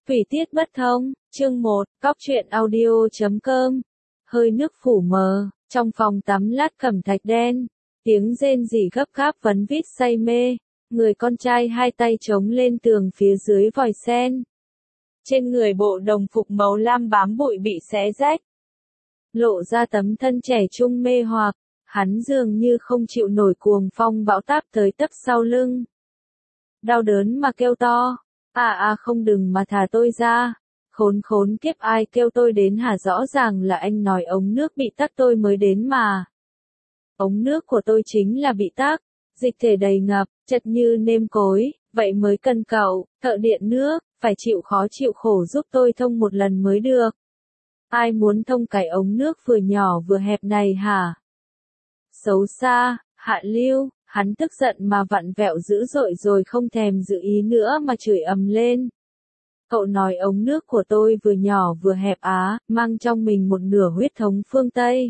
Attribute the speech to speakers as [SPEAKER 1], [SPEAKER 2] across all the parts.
[SPEAKER 1] Thủy tiết bất thông, chương 1, cóc truyện audio.com. Hơi nước phủ mờ, trong phòng tắm lát cẩm thạch đen, tiếng rên rỉ gấp gáp vấn vít say mê, người con trai hai tay chống lên tường phía dưới vòi sen. Trên người bộ đồng phục màu lam bám bụi bị xé rách, lộ ra tấm thân trẻ trung mê hoặc, hắn dường như không chịu nổi cuồng phong bão táp tới tấp sau lưng. Đau đớn mà kêu to. Không đừng mà thả tôi ra. Khốn kiếp, ai kêu tôi đến hả? Rõ ràng là anh nói ống nước bị tắc tôi mới đến mà. Ống nước của tôi chính là bị tắc, dịch thể đầy ngập, chật như nêm cối, vậy mới cần cậu, thợ điện nước, phải chịu khó chịu khổ giúp tôi thông một lần mới được. Ai muốn thông cái ống nước vừa nhỏ vừa hẹp này hả? Xấu xa, hạ lưu. Hắn tức giận mà vặn vẹo dữ dội rồi không thèm giữ ý nữa mà chửi ầm lên. Cậu nói ống nước của tôi vừa nhỏ vừa hẹp mang trong mình một nửa huyết thống phương Tây.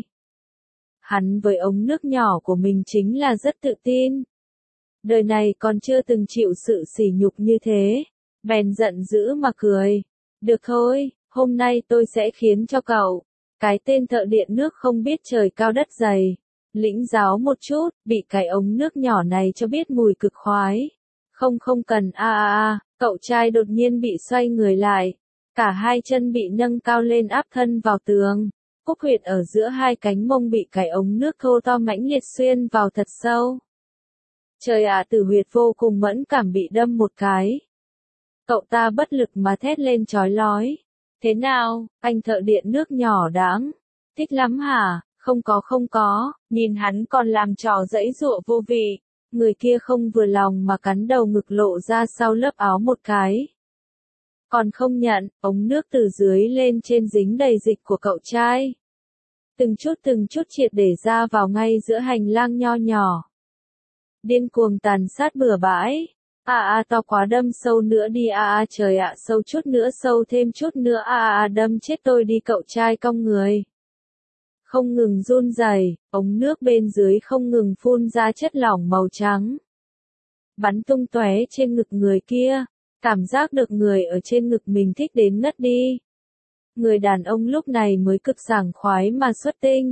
[SPEAKER 1] Hắn với ống nước nhỏ của mình chính là rất tự tin. Đời này còn chưa từng chịu sự sỉ nhục như thế. Bèn giận dữ mà cười. Được thôi, hôm nay tôi sẽ khiến cho cậu, cái tên thợ điện nước không biết trời cao đất dày, lĩnh giáo một chút, bị cái ống nước nhỏ này cho biết mùi cực khoái. Không cần cậu trai đột nhiên bị xoay người lại. Cả hai chân bị nâng cao lên áp thân vào tường. Cúc huyệt ở giữa hai cánh mông bị cái ống nước thô to mãnh liệt xuyên vào thật sâu. Trời ạ, tử huyệt vô cùng mẫn cảm bị đâm một cái. Cậu ta bất lực mà thét lên chói lói. Thế nào, anh thợ điện nước nhỏ đáng? Thích lắm hả? Không có, nhìn hắn còn làm trò giãy giụa vô vị. Người kia không vừa lòng mà cắn đầu ngực lộ ra sau lớp áo một cái. Còn không nhận, ống nước từ dưới lên trên dính đầy dịch của cậu trai. Từng chút triệt để ra vào ngay giữa hành lang nho nhỏ. Điên cuồng tàn sát bừa bãi. To quá, đâm sâu nữa đi trời ạ, sâu chút nữa, sâu thêm chút nữa đâm chết tôi đi. Cậu trai cong người, không ngừng run rẩy, ống nước bên dưới không ngừng phun ra chất lỏng màu trắng, bắn tung tóe trên ngực người kia. Cảm giác được người ở trên ngực mình thích đến ngất đi. Người đàn ông lúc này mới cực sảng khoái mà xuất tinh.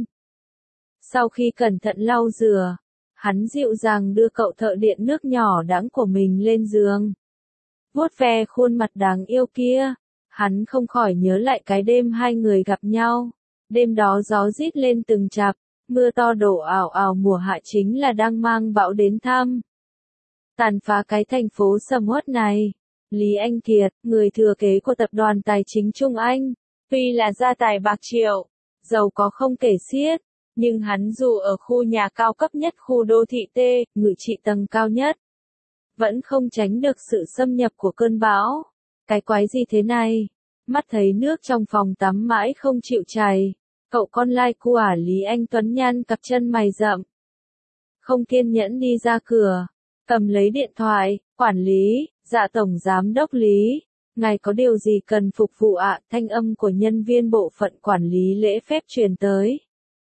[SPEAKER 1] Sau khi cẩn thận lau rửa, hắn dịu dàng đưa cậu thợ điện nước nhỏ đãng của mình lên giường. Vuốt ve khuôn mặt đáng yêu kia, hắn không khỏi nhớ lại cái đêm hai người gặp nhau. Đêm đó gió rít lên từng chập, mưa to đổ ào ào, mùa hạ chính là đang mang bão đến thăm. Tàn phá cái thành phố sầm uất này. Lý Anh Kiệt, người thừa kế của tập đoàn tài chính Trung Anh, tuy là gia tài bạc triệu, giàu có không kể xiết, nhưng hắn dù ở khu nhà cao cấp nhất khu đô thị T, ngự trị tầng cao nhất, vẫn không tránh được sự xâm nhập của cơn bão. Cái quái gì thế này? Mắt thấy nước trong phòng tắm mãi không chịu chảy, cậu con lai của Lý Anh Tuấn nhăn cặp chân mày rậm, không kiên nhẫn đi ra cửa, cầm lấy điện thoại. Quản lý, dạ tổng giám đốc Lý, ngài có điều gì cần phục vụ ạ? Thanh âm của nhân viên bộ phận quản lý lễ phép truyền tới.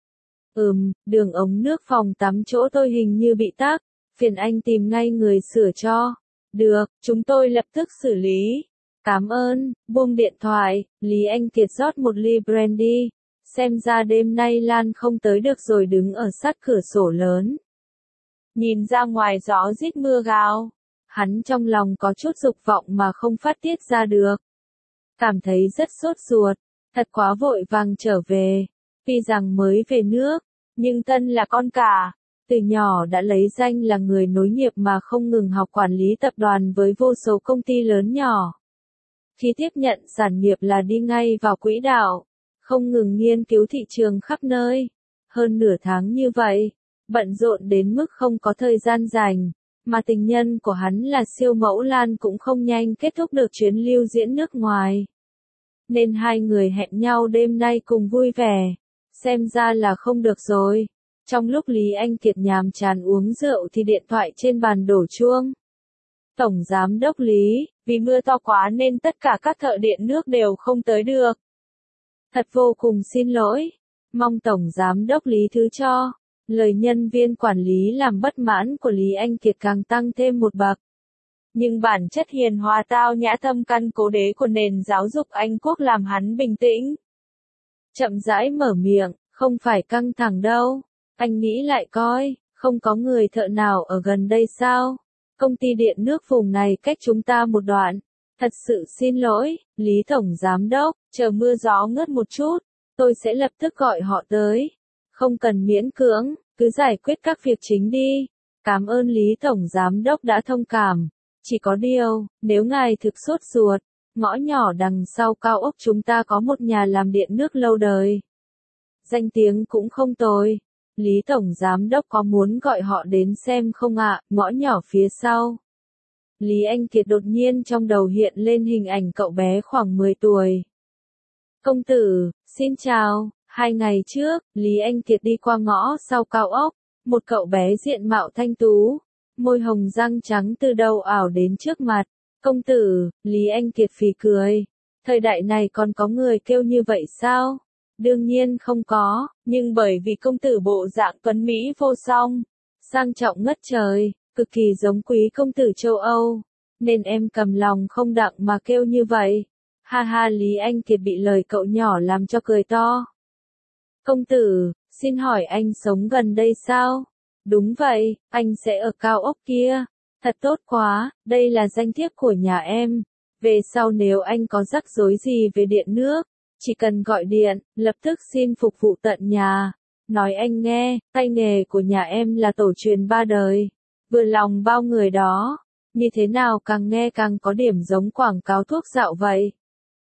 [SPEAKER 1] Đường ống nước phòng tắm chỗ tôi hình như bị tắc, phiền anh tìm ngay người sửa cho. Được, chúng tôi lập tức xử lý. Cảm ơn. Buông điện thoại, Lý Anh Kiệt rót một ly brandy. Xem ra đêm nay Lan không tới được rồi, đứng ở sát cửa sổ lớn, nhìn ra ngoài gió rít mưa gào. Hắn trong lòng có chút dục vọng mà không phát tiết ra được. Cảm thấy rất sốt ruột, thật quá vội vàng trở về. Tuy rằng mới về nước, nhưng Tân là con cả, từ nhỏ đã lấy danh là người nối nghiệp mà không ngừng học quản lý tập đoàn với vô số công ty lớn nhỏ. Khi tiếp nhận sản nghiệp là đi ngay vào quỹ đạo, không ngừng nghiên cứu thị trường khắp nơi. Hơn nửa tháng như vậy, bận rộn đến mức không có thời gian rảnh. Mà tình nhân của hắn là siêu mẫu Lan cũng không nhanh kết thúc được chuyến lưu diễn nước ngoài. Nên hai người hẹn nhau đêm nay cùng vui vẻ. Xem ra là không được rồi. Trong lúc Lý Anh Kiệt nhàm chán uống rượu thì điện thoại trên bàn đổ chuông. Tổng giám đốc Lý, vì mưa to quá nên tất cả các thợ điện nước đều không tới được. Thật vô cùng xin lỗi. Mong tổng giám đốc Lý thứ cho. Lời nhân viên quản lý làm bất mãn của Lý Anh Kiệt càng tăng thêm một bậc. Nhưng bản chất hiền hòa tao nhã thâm căn cố đế của nền giáo dục Anh Quốc làm hắn bình tĩnh. Chậm rãi mở miệng, không phải căng thẳng đâu. Anh nghĩ lại coi, không có người thợ nào ở gần đây sao? Công ty điện nước vùng này cách chúng ta một đoạn. Thật sự xin lỗi, Lý Tổng Giám Đốc, chờ mưa gió ngớt một chút, tôi sẽ lập tức gọi họ tới. Không cần miễn cưỡng, cứ giải quyết các việc chính đi. Cảm ơn Lý Tổng Giám Đốc đã thông cảm. Chỉ có điều, nếu ngài thực sốt ruột, ngõ nhỏ đằng sau cao ốc chúng ta có một nhà làm điện nước lâu đời. Danh tiếng cũng không tồi. Lý Tổng Giám Đốc có muốn gọi họ đến xem không ạ? Ngõ nhỏ phía sau. Lý Anh Kiệt đột nhiên trong đầu hiện lên hình ảnh cậu bé khoảng 10 tuổi. Công tử, xin chào. 2 ngày trước, Lý Anh Kiệt đi qua ngõ sau cao ốc. Một cậu bé diện mạo thanh tú, môi hồng răng trắng từ đầu ảo đến trước mặt. Công tử, Lý Anh Kiệt phì cười. Thời đại này còn có người kêu như vậy sao? Đương nhiên không có, nhưng bởi vì công tử bộ dạng tuấn Mỹ vô song, sang trọng ngất trời, cực kỳ giống quý công tử châu Âu, nên em cầm lòng không đặng mà kêu như vậy. Ha ha, Lý Anh Kiệt bị lời cậu nhỏ làm cho cười to. Công tử, xin hỏi anh sống gần đây sao? Đúng vậy, anh sẽ ở cao ốc kia. Thật tốt quá, đây là danh thiếp của nhà em. Về sau nếu anh có rắc rối gì về điện nước, chỉ cần gọi điện, lập tức xin phục vụ tận nhà. Nói anh nghe, tay nghề của nhà em là tổ truyền 3 đời. Vừa lòng bao người đó. Như thế nào càng nghe càng có điểm giống quảng cáo thuốc dạo vậy.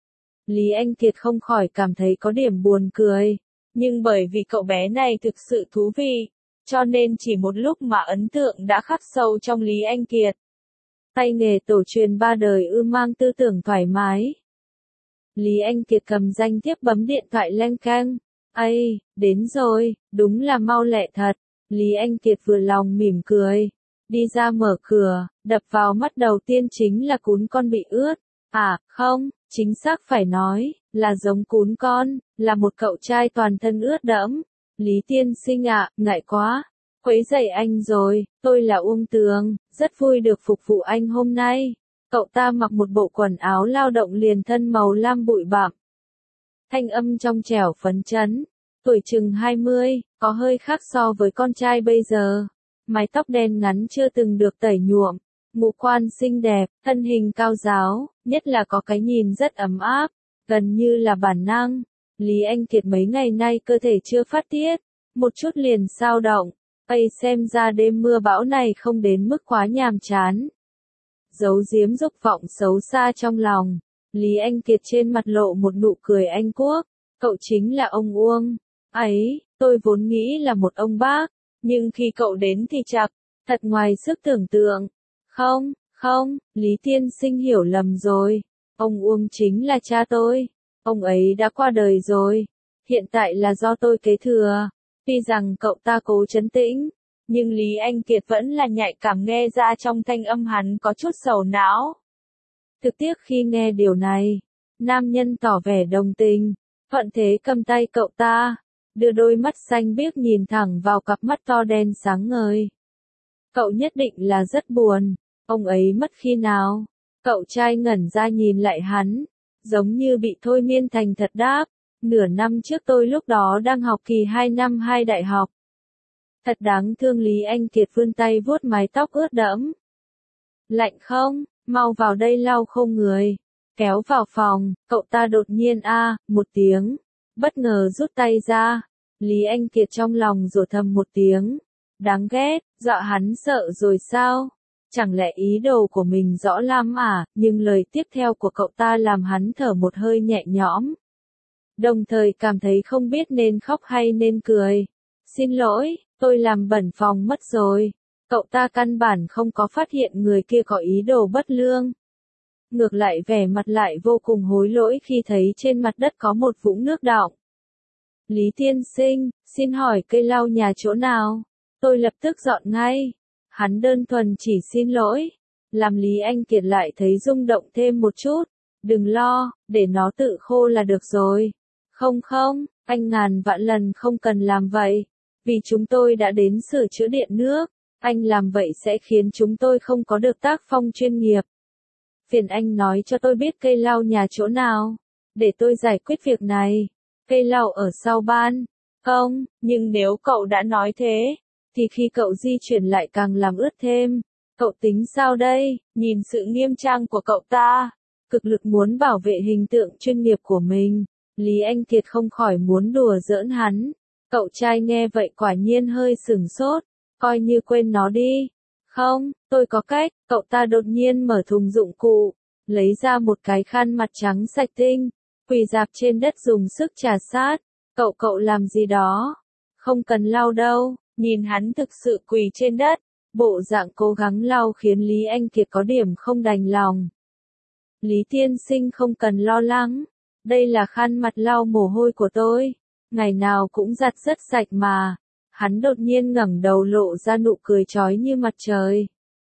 [SPEAKER 1] Lý Anh Kiệt không khỏi cảm thấy có điểm buồn cười. Nhưng bởi vì cậu bé này thực sự thú vị, cho nên chỉ một lúc mà ấn tượng đã khắc sâu trong Lý Anh Kiệt. Tay nghề tổ truyền 3 đời mang tư tưởng thoải mái. Lý Anh Kiệt cầm danh thiếp bấm điện thoại leng keng. Ây, đến rồi, đúng là mau lẹ thật. Lý Anh Kiệt vừa lòng mỉm cười. Đi ra mở cửa, đập vào mắt đầu tiên chính là cún con bị ướt. À, không, chính xác phải nói, là giống cún con, là một cậu trai toàn thân ướt đẫm. Lý tiên sinh ạ, ngại quá. Quấy rầy anh rồi, tôi là Uông Tường, rất vui được phục vụ anh hôm nay. Cậu ta mặc một bộ quần áo lao động liền thân màu lam bụi bặm. Thanh âm trong trẻo phấn chấn, tuổi chừng 20, có hơi khác so với con trai bây giờ. Mái tóc đen ngắn chưa từng được tẩy nhuộm, ngũ quan xinh đẹp, thân hình cao ráo, nhất là có cái nhìn rất ấm áp, gần như là bản năng. Lý Anh Kiệt mấy ngày nay cơ thể chưa phát tiết, một chút liền xao động. Ây, xem ra đêm mưa bão này không đến mức quá nhàm chán. Giấu giếm dục vọng xấu xa trong lòng, Lý Anh Kiệt trên mặt lộ một nụ cười Anh Quốc. Cậu chính là ông Uông. Ấy, tôi vốn nghĩ là một ông bác, nhưng khi cậu đến thì chặt, thật ngoài sức tưởng tượng. Không, không, Lý tiên sinh hiểu lầm rồi. Ông Uông chính là cha tôi. Ông ấy đã qua đời rồi. Hiện tại là do tôi kế thừa. Tuy rằng cậu ta cố trấn tĩnh, nhưng Lý Anh Kiệt vẫn là nhạy cảm nghe ra trong thanh âm hắn có chút sầu não. Thực tiếc khi nghe điều này, nam nhân tỏ vẻ đồng tình, thuận thế cầm tay cậu ta, đưa đôi mắt xanh biếc nhìn thẳng vào cặp mắt to đen sáng ngời. Cậu nhất định là rất buồn, ông ấy mất khi nào? Cậu trai ngẩn ra nhìn lại hắn, giống như bị thôi miên thành thật đáp. Nửa năm trước tôi lúc đó đang học kỳ 2 năm 2 đại học. Thật đáng thương, Lý Anh Kiệt vươn tay vuốt mái tóc ướt đẫm. Lạnh không? Mau vào đây lau khô người. Kéo vào phòng, cậu ta đột nhiên một tiếng. Bất ngờ rút tay ra. Lý Anh Kiệt trong lòng rủa thầm một tiếng. Đáng ghét, dọa hắn sợ rồi sao? Chẳng lẽ ý đồ của mình rõ lắm à? Nhưng lời tiếp theo của cậu ta làm hắn thở một hơi nhẹ nhõm. Đồng thời cảm thấy không biết nên khóc hay nên cười. Xin lỗi, tôi làm bẩn phòng mất rồi. Cậu ta căn bản không có phát hiện người kia có ý đồ bất lương. Ngược lại vẻ mặt lại vô cùng hối lỗi khi thấy trên mặt đất có một vũng nước đọng. Lý tiên sinh, xin hỏi cây lau nhà chỗ nào? Tôi lập tức dọn ngay. Hắn đơn thuần chỉ xin lỗi. Làm Lý Anh Kiệt lại thấy rung động thêm một chút. Đừng lo, để nó tự khô là được rồi. Không không, anh ngàn vạn lần không cần làm vậy. Vì chúng tôi đã đến sửa chữa điện nước. Anh làm vậy sẽ khiến chúng tôi không có được tác phong chuyên nghiệp. Phiền anh nói cho tôi biết cây lau nhà chỗ nào, để tôi giải quyết việc này. Cây lau ở sau ban. Không, nhưng nếu cậu đã nói thế, thì khi cậu di chuyển lại càng làm ướt thêm. Cậu tính sao đây? Nhìn sự nghiêm trang của cậu ta, cực lực muốn bảo vệ hình tượng chuyên nghiệp của mình, Lý Anh Kiệt không khỏi muốn đùa giỡn hắn. Cậu trai nghe vậy quả nhiên hơi sửng sốt, coi như quên nó đi. Không, tôi có cách. Cậu ta đột nhiên mở thùng dụng cụ, lấy ra một cái khăn mặt trắng sạch tinh, quỳ rạp trên đất dùng sức trà sát. Cậu làm gì đó? Không cần lau đâu. Nhìn hắn thực sự quỳ trên đất, bộ dạng cố gắng lau khiến Lý Anh Kiệt có điểm không đành lòng. Lý tiên sinh không cần lo lắng, đây là khăn mặt lau mồ hôi của tôi, ngày nào cũng giặt rất sạch mà. Hắn đột nhiên ngẩng đầu lộ ra nụ cười chói như mặt trời.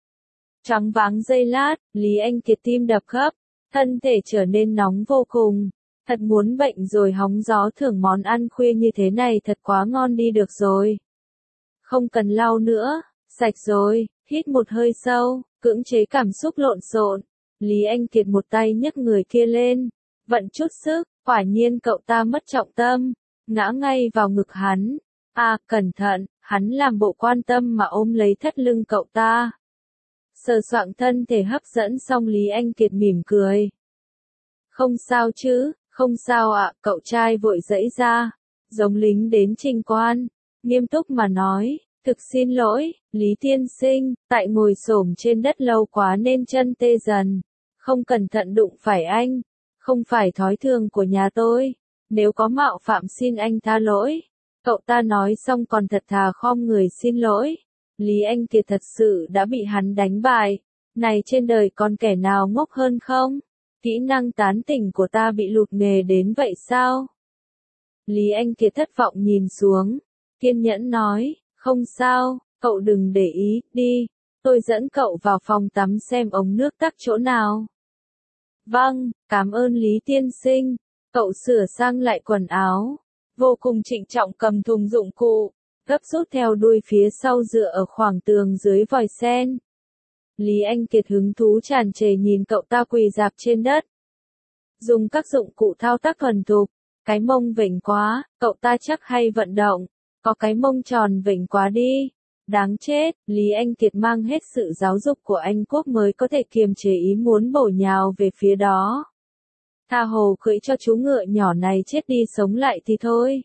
[SPEAKER 1] Choáng váng giây lát, Lý Anh Kiệt tim đập gấp, thân thể trở nên nóng vô cùng. Thật muốn bệnh rồi, hóng gió thưởng món ăn khuya như thế này thật quá ngon đi được rồi. Không cần lau nữa, sạch rồi. Hít một hơi sâu, cưỡng chế cảm xúc lộn xộn. Lý Anh Kiệt một tay nhấc người kia lên, vận chút sức, quả nhiên cậu ta mất trọng tâm, ngã ngay vào ngực hắn. À, cẩn thận, hắn làm bộ quan tâm mà ôm lấy thắt lưng cậu ta. Sờ soạng thân thể hấp dẫn xong Lý Anh Kiệt mỉm cười. Không sao chứ, không sao ạ, cậu trai vội giãy ra, giống lính đến trình quan, nghiêm túc mà nói, thực xin lỗi, Lý tiên sinh, tại ngồi xổm trên đất lâu quá nên chân tê dần, không cẩn thận đụng phải anh, không phải thói thường của nhà tôi, nếu có mạo phạm xin anh tha lỗi. Cậu ta nói xong còn thật thà khom người xin lỗi. Lý Anh Kiệt thật sự đã bị hắn đánh bại. Này, trên đời còn kẻ nào ngốc hơn không? Kỹ năng tán tỉnh của ta bị lụt nghề đến vậy sao? Lý Anh Kiệt thất vọng nhìn xuống, kiên nhẫn nói, không sao, cậu đừng để ý, đi, tôi dẫn cậu vào phòng tắm xem ống nước tắc chỗ nào. Vâng, cảm ơn Lý tiên sinh. Cậu sửa sang lại quần áo, vô cùng trịnh trọng cầm thùng dụng cụ, gấp rút theo đuôi phía sau dựa ở khoảng tường dưới vòi sen. Lý Anh Kiệt hứng thú tràn trề nhìn cậu ta quỳ rạp trên đất, dùng các dụng cụ thao tác thuần thục. Cái mông vểnh quá, cậu ta chắc hay vận động, có cái mông tròn vểnh quá đi. Đáng chết, Lý Anh Kiệt mang hết sự giáo dục của Anh Quốc mới có thể kiềm chế ý muốn bổ nhào về phía đó. Tha hồ cưỡi cho chú ngựa nhỏ này chết đi sống lại thì thôi.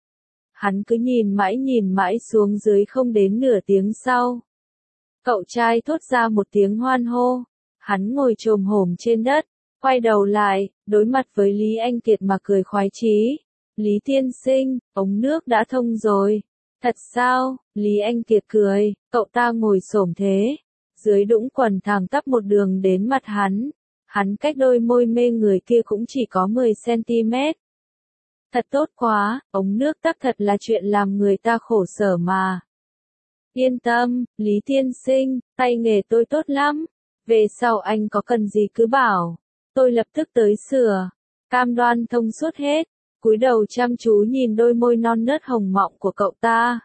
[SPEAKER 1] Hắn cứ nhìn mãi xuống dưới, không đến nửa tiếng sau, cậu trai thốt ra một tiếng hoan hô. Hắn ngồi chồm hổm trên đất, quay đầu lại, đối mặt với Lý Anh Kiệt mà cười khoái chí. Lý tiên sinh, ống nước đã thông rồi. Thật sao? Lý Anh Kiệt cười, cậu ta ngồi xổm thế, dưới đũng quần thẳng tắp một đường đến mặt hắn. Hắn cách đôi môi mê người kia cũng chỉ có 10 cm. Thật tốt quá, ống nước tắc thật là chuyện làm người ta khổ sở mà. Yên tâm, Lý tiên sinh, tay nghề tôi tốt lắm. Về sau anh có cần gì cứ bảo, tôi lập tức tới sửa. Cam đoan thông suốt hết. Cúi đầu chăm chú nhìn đôi môi non nớt hồng mọng của cậu ta.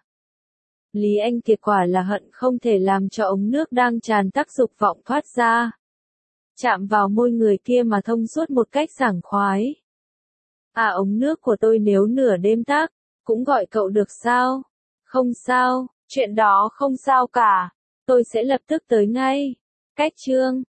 [SPEAKER 1] Lý Anh Kiệt quả là hận không thể làm cho ống nước đang tràn tác dục vọng thoát ra, chạm vào môi người kia mà thông suốt một cách sảng khoái. À, ống nước của tôi nếu nửa đêm tắc, cũng gọi cậu được sao? Không sao, chuyện đó không sao cả. Tôi sẽ lập tức tới ngay. Cách chương